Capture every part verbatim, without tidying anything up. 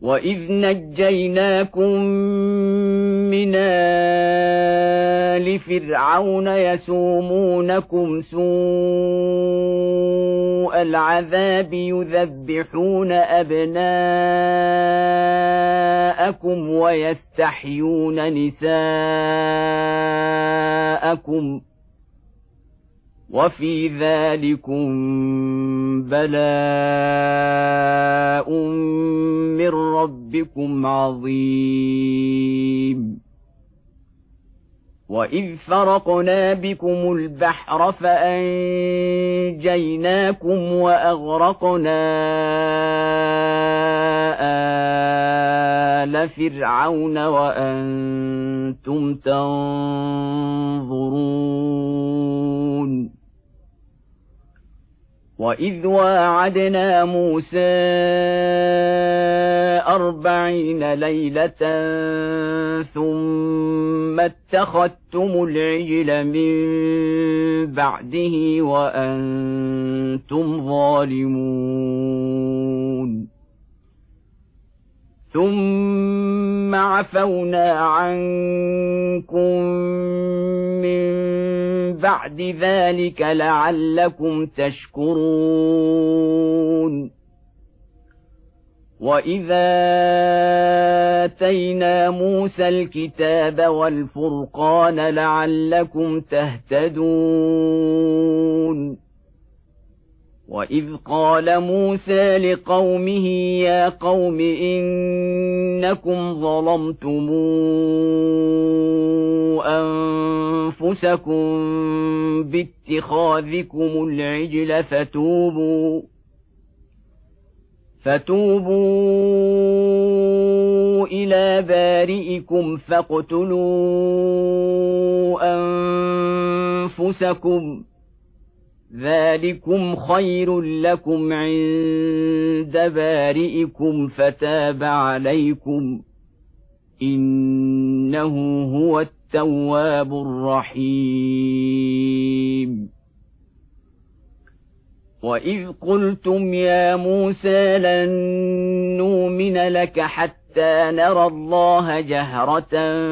وإذ نجيناكم من آل فرعون يسومونكم سوء العذاب يذبحون أبناءكم ويستحيون نساءكم وفي ذلكم بلاء من ربكم عظيم. وإذ فرقنا بكم البحر فأنجيناكم وأغرقنا آل فرعون وأنتم تنظرون. وإذ واعدنا موسى أربعين ليلة ثم اتخذتم العجل من بعده وأنتم ظالمون ثم عفونا عنكم من بعد ذلك لعلكم تشكرون. وإذا آتينا موسى الكتاب والفرقان لعلكم تهتدون. وإذ قال موسى لقومه يا قوم إنكم ظلمتم أنفسكم باتخاذكم العجل فتوبوا فتوبوا إلى بارئكم فاقتلوا أنفسكم ذلكم خير لكم عند بارئكم فتاب عليكم إنه هو التواب الرحيم. وإذ قلتم يا موسى لن نؤمن لك حتى نرى الله جهرة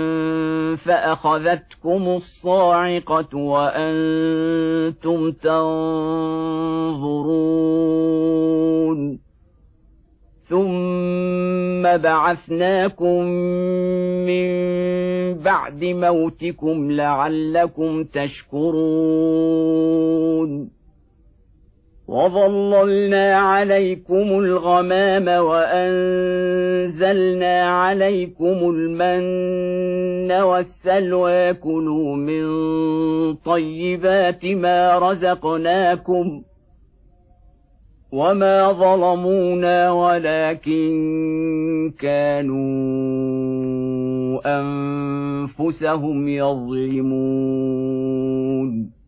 فأخذتكم الصاعقة وأنتم تنظرون ثم بعثناكم من بعد موتكم لعلكم تشكرون. وظللنا عليكم الغمام وأنزلنا عليكم المن والسلوى كلوا من طيبات ما رزقناكم وما ظلمونا ولكن كانوا أنفسهم يظلمون.